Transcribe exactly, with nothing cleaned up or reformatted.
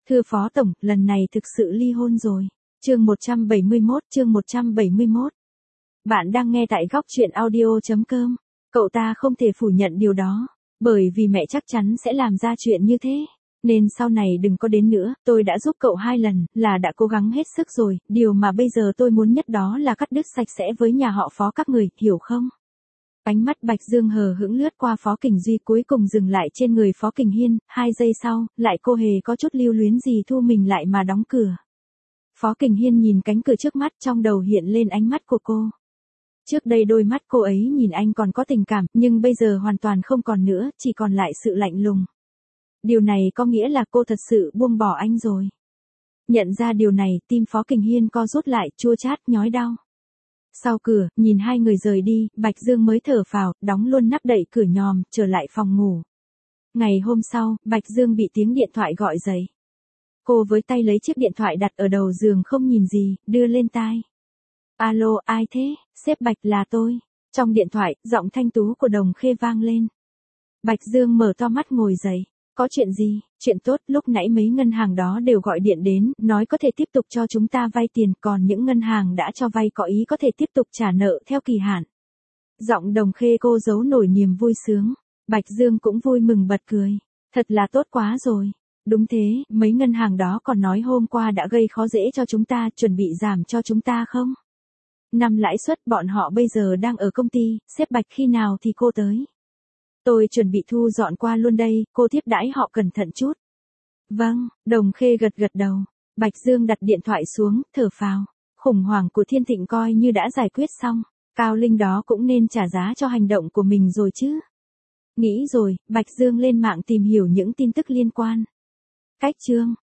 Thưa Phó Tổng, lần này thực sự ly hôn rồi. Chương một trăm bảy mươi mốt, chương một trăm bảy mươi mốt. Bạn đang nghe tại góc truyện audio chấm com. Cậu ta không thể phủ nhận điều đó, bởi vì mẹ chắc chắn sẽ làm ra chuyện như thế. Nên sau này đừng có đến nữa, tôi đã giúp cậu hai lần, là đã cố gắng hết sức rồi, điều mà bây giờ tôi muốn nhất đó là cắt đứt sạch sẽ với nhà họ Phó các người, hiểu không? Ánh mắt Bạch Dương hờ hững lướt qua Phó Kình Duy cuối cùng dừng lại trên người Phó Kình Hiên, hai giây sau, lại cô hề có chút lưu luyến gì thu mình lại mà đóng cửa. Phó Kình Hiên nhìn cánh cửa trước mắt, trong đầu hiện lên ánh mắt của cô. Trước đây đôi mắt cô ấy nhìn anh còn có tình cảm, nhưng bây giờ hoàn toàn không còn nữa, chỉ còn lại sự lạnh lùng. Điều này có nghĩa là cô thật sự buông bỏ anh rồi. Nhận ra điều này, tim Phó Kình Hiên co rút lại, chua chát, nhói đau. Sau cửa, nhìn hai người rời đi, Bạch Dương mới thở phào, đóng luôn nắp đậy cửa nhòm, trở lại phòng ngủ. Ngày hôm sau, Bạch Dương bị tiếng điện thoại gọi dậy. Cô với tay lấy chiếc điện thoại đặt ở đầu giường không nhìn gì, đưa lên tai. Alo, ai thế? Sếp Bạch, là tôi. Trong điện thoại, giọng thanh tú của Đồng Khê vang lên. Bạch Dương mở to mắt ngồi dậy. Có chuyện gì? Chuyện tốt, lúc nãy mấy ngân hàng đó đều gọi điện đến, nói có thể tiếp tục cho chúng ta vay tiền, còn những ngân hàng đã cho vay có ý có thể tiếp tục trả nợ theo kỳ hạn. Giọng Đồng Khê cô giấu nổi niềm vui sướng. Bạch Dương cũng vui mừng bật cười. Thật là tốt quá rồi. Đúng thế, mấy ngân hàng đó còn nói hôm qua đã gây khó dễ cho chúng ta, chuẩn bị giảm cho chúng ta không? Năm lãi suất bọn họ bây giờ đang ở công ty, sếp Bạch khi nào thì cô tới. Tôi chuẩn bị thu dọn qua luôn đây, cô tiếp đãi họ cẩn thận chút. Vâng, Đồng Khê gật gật đầu. Bạch Dương đặt điện thoại xuống, thở phào. Khủng hoảng của Thiên Thịnh coi như đã giải quyết xong. Cao Linh đó cũng nên trả giá cho hành động của mình rồi chứ. Nghĩ rồi, Bạch Dương lên mạng tìm hiểu những tin tức liên quan. Cách chương.